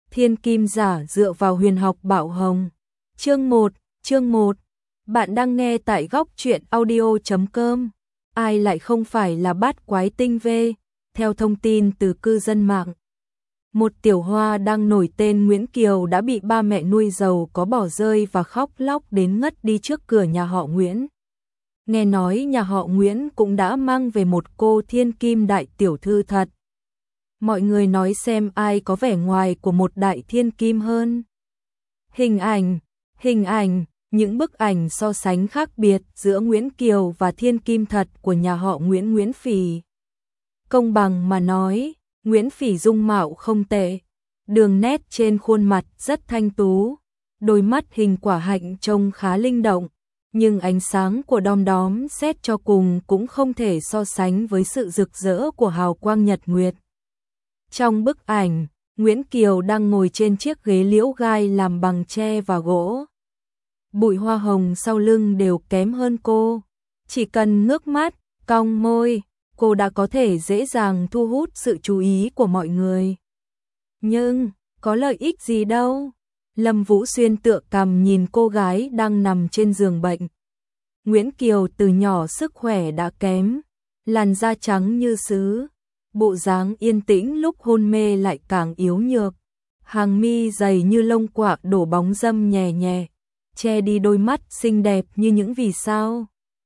Thiên kim giả dựa vào huyền học bảo hồng. Chương 1. Bạn đang nghe tại góc truyện audio.com. Ai lại không phải là bát quái tinh vê? Theo thông tin từ cư dân mạng, một tiểu hoa đang nổi tên Nguyễn Kiều đã bị ba mẹ nuôi giàu có bỏ rơi và khóc lóc đến ngất đi trước cửa nhà họ Nguyễn. Nghe nói nhà họ Nguyễn cũng đã mang về một cô thiên kim đại tiểu thư thật. Mọi người nói xem ai có vẻ ngoài của một đại thiên kim hơn. Hình ảnh, những bức ảnh so sánh khác biệt giữa Nguyễn Kiều và thiên kim thật của nhà họ Nguyễn Phỉ. Công bằng mà nói, Nguyễn Phỉ dung mạo không tệ, đường nét trên khuôn mặt rất thanh tú, đôi mắt hình quả hạnh trông khá linh động, nhưng ánh sáng của đom đóm xét cho cùng cũng không thể so sánh với sự rực rỡ của hào quang nhật nguyệt. Trong bức ảnh, Nguyễn Kiều đang ngồi trên chiếc ghế liễu gai làm bằng tre và gỗ. Bụi hoa hồng sau lưng đều kém hơn cô. Chỉ cần ngước mắt, cong môi, cô đã có thể dễ dàng thu hút sự chú ý của mọi người. Nhưng, có lợi ích gì đâu? Lâm Vũ Xuyên tựa cằm nhìn cô gái đang nằm trên giường bệnh. Nguyễn Kiều từ nhỏ sức khỏe đã kém, làn da trắng như sứ, bộ dáng yên tĩnh lúc hôn mê lại càng yếu nhược, hàng mi dày như lông quạ đổ bóng râm nhẹ nhẹ, che đi đôi mắt xinh đẹp như những vì sao.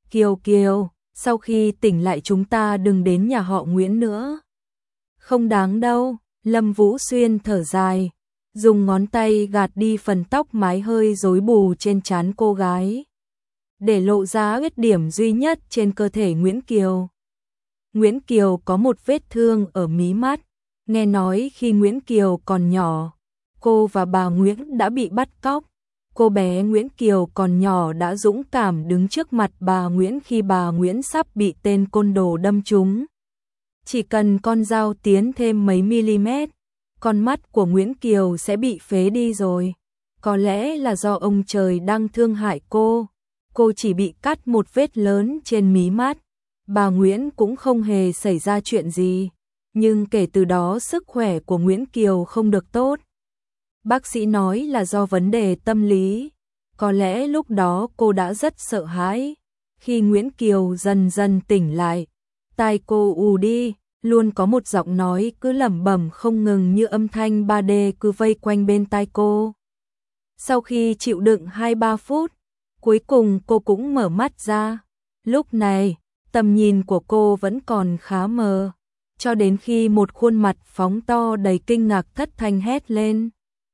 Kiều, sau khi tỉnh lại chúng ta đừng đến nhà họ Nguyễn nữa. Không đáng đâu, Lâm Vũ Xuyên thở dài, dùng ngón tay gạt đi phần tóc mái hơi rối bù trên trán cô gái, để lộ ra huyết điểm duy nhất trên cơ thể Nguyễn Kiều. Nguyễn Kiều có một vết thương ở mí mắt, nghe nói khi Nguyễn Kiều còn nhỏ, cô và bà Nguyễn đã bị bắt cóc. Cô bé Nguyễn Kiều còn nhỏ đã dũng cảm đứng trước mặt bà Nguyễn khi bà Nguyễn sắp bị tên côn đồ đâm trúng. Chỉ cần con dao tiến thêm mấy mm, con mắt của Nguyễn Kiều sẽ bị phế đi rồi. Có lẽ là do ông trời đang thương hại cô chỉ bị cắt một vết lớn trên mí mắt. Bà Nguyễn cũng không hề xảy ra chuyện gì, nhưng kể từ đó sức khỏe của Nguyễn Kiều không được tốt. Bác sĩ nói là do vấn đề tâm lý. Có lẽ lúc đó cô đã rất sợ hãi. Khi Nguyễn Kiều dần dần tỉnh lại, tai cô ù đi, luôn có một giọng nói cứ lẩm bẩm không ngừng như âm thanh 3D cứ vây quanh bên tai cô. Sau khi chịu đựng 2-3 phút, cuối cùng cô cũng mở mắt ra. Lúc này, tầm nhìn của cô vẫn còn khá mờ, cho đến khi một khuôn mặt phóng to đầy kinh ngạc thất thanh hét lên.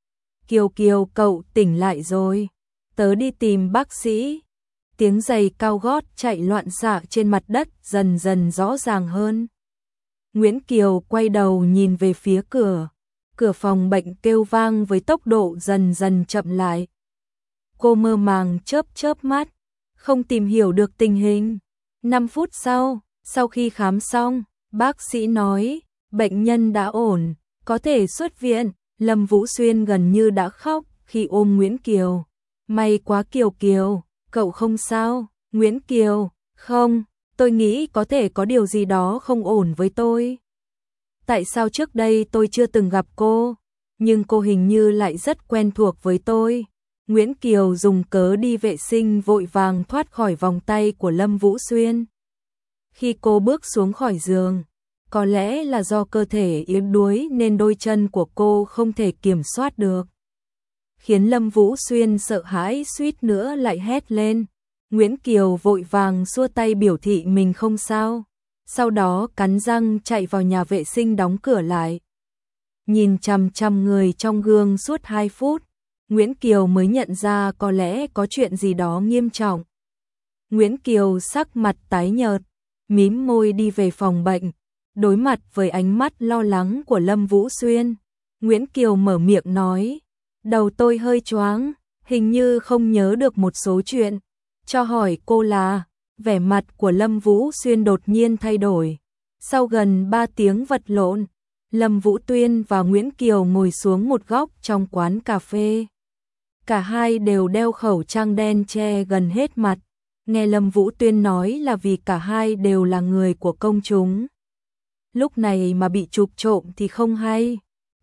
Kiều, cậu tỉnh lại rồi, tớ đi tìm bác sĩ. Tiếng giày cao gót chạy loạn xạ trên mặt đất dần dần rõ ràng hơn. Nguyễn Kiều quay đầu nhìn về phía cửa phòng bệnh kêu vang với tốc độ dần dần chậm lại. Cô mơ màng chớp mắt, không tìm hiểu được tình hình. 5 phút sau khi khám xong, bác sĩ nói, bệnh nhân đã ổn, có thể xuất viện. Lâm Vũ Xuyên gần như đã khóc khi ôm Nguyễn Kiều. May quá Kiều, cậu không sao? Nguyễn Kiều, không, tôi nghĩ có thể có điều gì đó không ổn với tôi. Tại sao trước đây tôi chưa từng gặp cô, nhưng cô hình như lại rất quen thuộc với tôi. Nguyễn Kiều dùng cớ đi vệ sinh vội vàng thoát khỏi vòng tay của Lâm Vũ Xuyên. Khi cô bước xuống khỏi giường, có lẽ là do cơ thể yếu đuối nên đôi chân của cô không thể kiểm soát được, khiến Lâm Vũ Xuyên sợ hãi suýt nữa lại hét lên. Nguyễn Kiều vội vàng xua tay biểu thị mình không sao, sau đó cắn răng chạy vào nhà vệ sinh đóng cửa lại. Nhìn chằm chằm người trong gương suốt 2 phút, Nguyễn Kiều mới nhận ra có lẽ có chuyện gì đó nghiêm trọng. Nguyễn Kiều sắc mặt tái nhợt, mím môi đi về phòng bệnh. Đối mặt với ánh mắt lo lắng của Lâm Vũ Xuyên, Nguyễn Kiều mở miệng nói, đầu tôi hơi choáng, hình như không nhớ được một số chuyện. Cho hỏi cô là, vẻ mặt của Lâm Vũ Xuyên đột nhiên thay đổi. Sau gần 3 tiếng vật lộn, Lâm Vũ Tuyên và Nguyễn Kiều ngồi xuống một góc trong quán cà phê. Cả hai đều đeo khẩu trang đen che gần hết mặt. Nghe Lâm Vũ Tuyên nói là vì cả hai đều là người của công chúng. Lúc này mà bị chụp trộm thì không hay.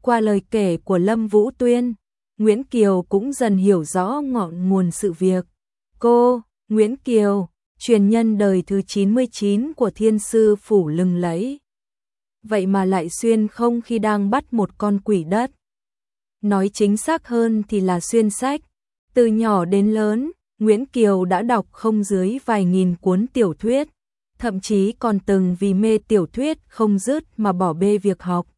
Qua lời kể của Lâm Vũ Tuyên, Nguyễn Kiều cũng dần hiểu rõ ngọn nguồn sự việc. Cô, Nguyễn Kiều, truyền nhân đời thứ 99 của Thiên Sư Phủ lừng lẫy. Vậy mà lại xuyên không khi đang bắt một con quỷ đất. Nói chính xác hơn thì là xuyên sách. Từ nhỏ đến lớn, Nguyễn Kiều đã đọc không dưới vài nghìn cuốn tiểu thuyết, thậm chí còn từng vì mê tiểu thuyết không dứt mà bỏ bê việc học.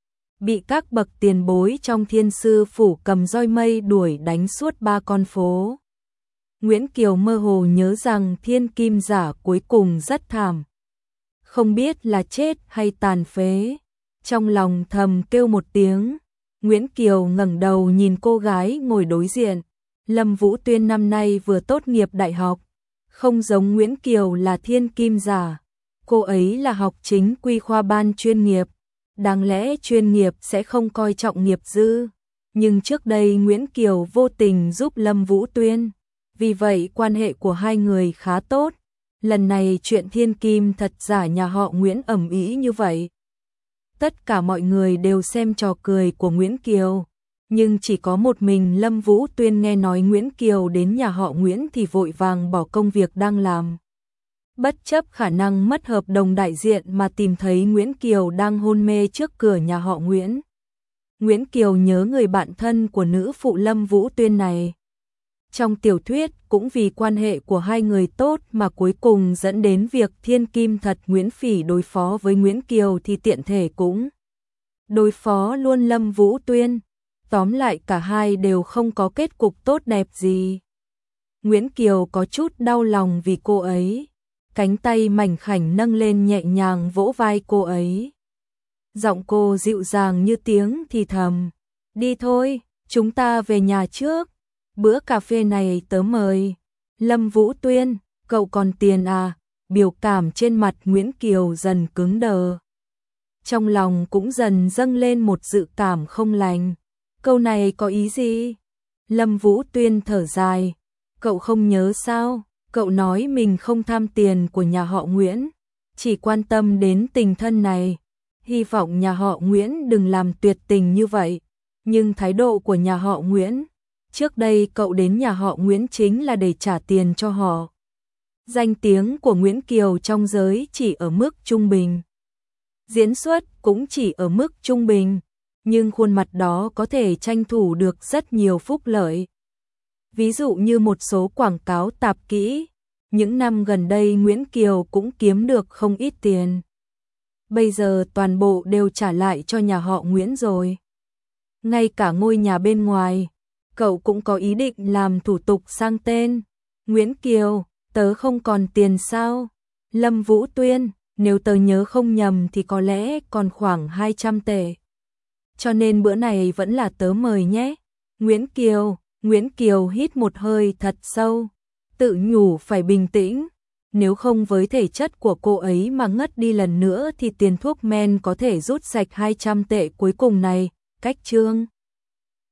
Bị các bậc tiền bối trong Thiên Sư Phủ cầm roi mây đuổi đánh suốt 3 con phố. Nguyễn Kiều mơ hồ nhớ rằng Thiên Kim Giả cuối cùng rất thảm. Không biết là chết hay tàn phế. Trong lòng thầm kêu một tiếng, Nguyễn Kiều ngẩng đầu nhìn cô gái ngồi đối diện. Lâm Vũ Tuyên năm nay vừa tốt nghiệp đại học. Không giống Nguyễn Kiều là Thiên Kim Giả. Cô ấy là học chính quy khoa ban chuyên nghiệp. Đáng lẽ chuyên nghiệp sẽ không coi trọng nghiệp dư. Nhưng trước đây Nguyễn Kiều vô tình giúp Lâm Vũ Tuyên. Vì vậy quan hệ của hai người khá tốt. Lần này chuyện thiên kim thật giả nhà họ Nguyễn ầm ĩ như vậy. Tất cả mọi người đều xem trò cười của Nguyễn Kiều. Nhưng chỉ có một mình Lâm Vũ Tuyên nghe nói Nguyễn Kiều đến nhà họ Nguyễn thì vội vàng bỏ công việc đang làm. Bất chấp khả năng mất hợp đồng đại diện mà tìm thấy Nguyễn Kiều đang hôn mê trước cửa nhà họ Nguyễn. Nguyễn Kiều nhớ người bạn thân của nữ phụ Lâm Vũ Tuyên này. Trong tiểu thuyết cũng vì quan hệ của hai người tốt mà cuối cùng dẫn đến việc Thiên Kim Thật Nguyễn Phỉ đối phó với Nguyễn Kiều thì tiện thể cũng đối phó luôn Lâm Vũ Tuyên. Tóm lại cả hai đều không có kết cục tốt đẹp gì. Nguyễn Kiều có chút đau lòng vì cô ấy. Cánh tay mảnh khảnh nâng lên nhẹ nhàng vỗ vai cô ấy. Giọng cô dịu dàng như tiếng thì thầm. Đi thôi, chúng ta về nhà trước. Bữa cà phê này tớ mời. Lâm Vũ Tuyên, cậu còn tiền à? Biểu cảm trên mặt Nguyễn Kiều dần cứng đờ. Trong lòng cũng dần dâng lên một dự cảm không lành. Câu này có ý gì? Lâm Vũ Tuyên thở dài. Cậu không nhớ sao? Cậu nói mình không tham tiền của nhà họ Nguyễn, chỉ quan tâm đến tình thân này. Hy vọng nhà họ Nguyễn đừng làm tuyệt tình như vậy. Nhưng thái độ của nhà họ Nguyễn, trước đây cậu đến nhà họ Nguyễn chính là để trả tiền cho họ. Danh tiếng của Nguyễn Kiều trong giới chỉ ở mức trung bình. Diễn xuất cũng chỉ ở mức trung bình, nhưng khuôn mặt đó có thể tranh thủ được rất nhiều phúc lợi. Ví dụ như một số quảng cáo tạp kỹ, những năm gần đây Nguyễn Kiều cũng kiếm được không ít tiền. Bây giờ toàn bộ đều trả lại cho nhà họ Nguyễn rồi. Ngay cả ngôi nhà bên ngoài, cậu cũng có ý định làm thủ tục sang tên. Nguyễn Kiều, tớ không còn tiền sao? Lâm Vũ Tuyên, nếu tớ nhớ không nhầm thì có lẽ còn khoảng 200 tệ. Cho nên bữa này vẫn là tớ mời nhé. Nguyễn Kiều hít một hơi thật sâu, tự nhủ phải bình tĩnh, nếu không với thể chất của cô ấy mà ngất đi lần nữa thì tiền thuốc men có thể rút sạch 200 tệ cuối cùng này. Cách chương